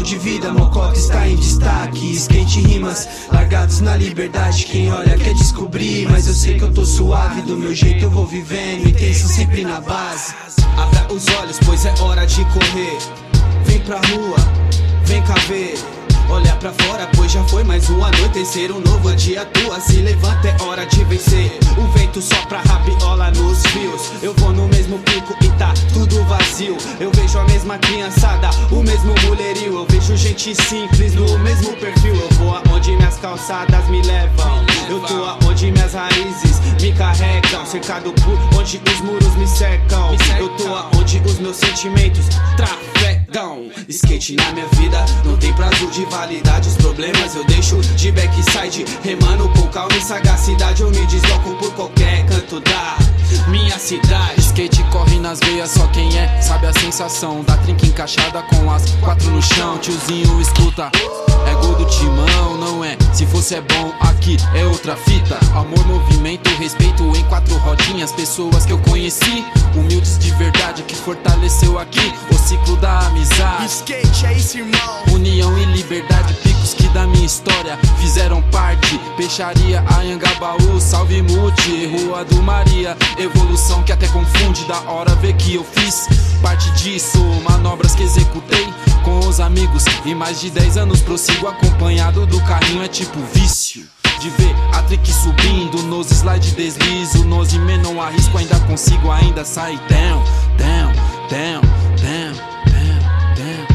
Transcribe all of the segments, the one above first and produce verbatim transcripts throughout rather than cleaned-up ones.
de vida, mocota está em destaque. Skate rimas, largados na liberdade. Quem olha quer descobrir, mas eu sei que eu tô suave. Do meu jeito eu vou vivendo, intenso sempre na base. Abra os olhos, pois é hora de correr. Vem pra rua, vem cá ver. Olha pra fora, pois já foi mais um anoitecer. Um novo dia tua, se levanta, é hora de vencer. O vento sopra rabiola nos fios. Eu vou no mesmo pico e tá tudo vazio. Eu vejo a mesma criançada, o mesmo mulherio. Eu vejo gente simples no mesmo perfil. Eu vou aonde minhas calçadas me levam. Eu tô aonde minhas raízes me carregam. Cercado por onde os muros me cercam. Eu tô aonde os meus sentimentos trafegam. Skate na minha vida não tem prazo de validade. Os problemas eu deixo de backside, remando com calma e sagacidade. Eu me desloco por qualquer canto da minha cidade. Skate corre nas veias, só quem é sabe a sensação da trinca encaixada com as quatro no chão. Tiozinho escuta, é gol do timão, não é? Se fosse é bom, aqui é outra fita. Amor, movimento, respeito em quatro rodinhas. Pessoas que eu conheci, humildes de verdade, que fortaleceu aqui o ciclo da amizade. Skate é isso, irmão. União e liberdade, picos que da minha história fizeram parte. Peixaria, Anhangabaú, Salve Mute, Rua do Maria. Evolução que até confunde, da hora ver que eu fiz parte disso. Manobras que executei com os amigos e mais de dez anos prossigo acompanhado do carrinho. É tipo vício de ver a trick subindo, nos slide deslizo, nos e não arrisco, ainda consigo ainda sair down, down, down, down, down, down.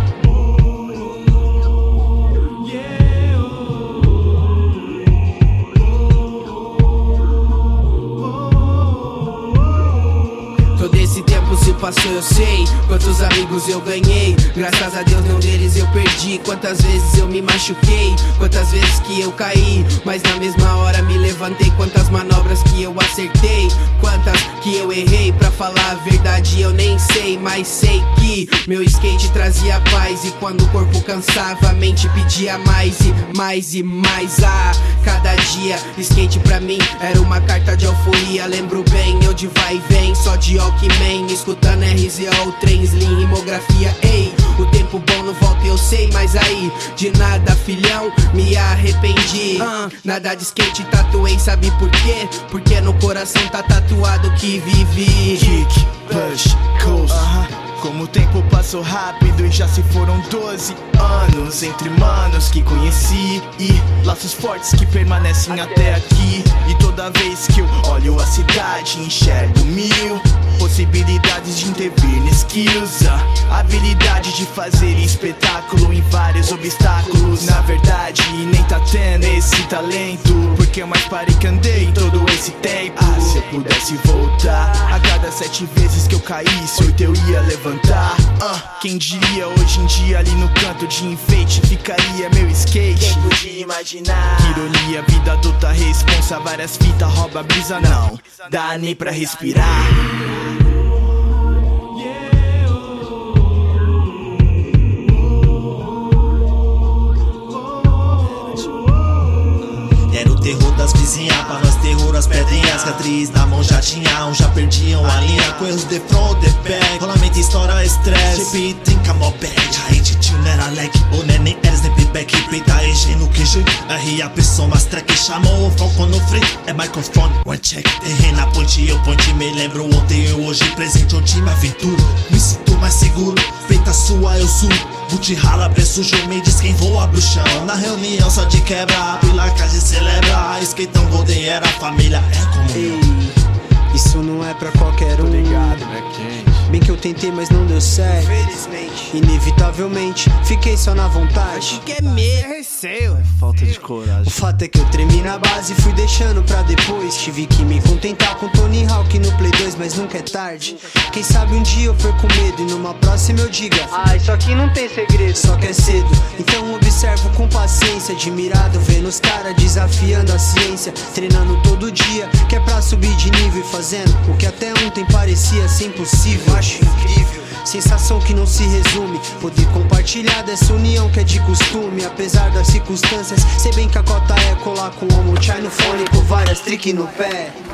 Todo esse tempo se passou, eu sei quantos amigos eu ganhei. Graças a Deus nenhum deles eu perdi. Quantas vezes eu me machuquei, quantas vezes que eu caí, mas na mesma hora me levantei. Quantas manobras que eu acertei, quantas que eu errei. Pra falar a verdade eu nem sei, mas sei que meu skate trazia paz. E quando o corpo cansava, a mente pedia mais e mais e mais. Ah, cada dia skate pra mim era uma carta de euforia. Lembro bem, eu de vai e vem, só de Walkman, escutando R Z O, trem, slim, rimografia. Ei, o tempo bom não volta, eu sei, mas aí de nada, filhão, me arrependi. uh, Nada de skate tatuei, sabe por quê? Porque no coração tá tatuado que vivi. Kick, push, coast. uh-huh. Como o tempo passou rápido e já se foram doze anos entre manos que conheci e laços fortes que permanecem até aqui. E toda vez que eu olho a cidade, enxergo mil possibilidades de intervir na skills, a habilidade de fazer espetáculo em vários obstáculos. Na verdade, nem tá tendo esse talento, porque eu mais parei que andei em todo esse tempo. Ah, se eu pudesse voltar a cada sete vezes que eu caísse, oito eu ia levantar. Ah, quem diria hoje em dia ali no canto de enfeite ficaria meu skate? Quem podia imaginar? Que ironia, vida adulta, responsa, várias fitas, rouba brisa, não dá nem pra respirar. Era o terror das vizinhas, pra nós terror as pedrinhas. Cicatriz na mão já tinha, um já perdiam a linha. Com erros de front, de back, rolamento, estoura, estresse. Chip, trinca, mó bad, a gente tio não era leg. O neném era snap back, peita, ege no Q G. R A pessoa, mas track, chamou o foco no free. É microfone, one check, errei na ponte, eu ponte. Me lembro ontem, eu hoje presente, onde me aventura. Me sinto mais seguro, feita sua, eu subo. Boot rala, pé sujo, me diz quem voa pro chão. Na reunião só de quebra, pela casa celebra. Skateão golden era família, é como ei, isso não é pra qualquer um. Tô ligado, né, quente? Bem que eu tentei, mas não deu certo. Felizmente, inevitavelmente, fiquei só na vontade. que é medo, é receio, é falta de coragem. O fato é que eu tremi na base e fui deixando pra depois. Tive que me contentar com Tony Hawk no Play dois, mas nunca é tarde. Quem sabe um dia eu perco medo e numa próxima eu diga: ah, isso aqui não tem segredo, só que é cedo. Então observo com paciência, admirado, vendo os caras desafiando a ciência. Treinando todo dia, que é pra subir de nível e fazendo o que até ontem parecia ser impossível. Acho incrível, sensação que não se resume. Poder compartilhar dessa união que é de costume. Apesar das circunstâncias, sei bem que a cota é colar com o homo chai no fone, com várias trick no pé.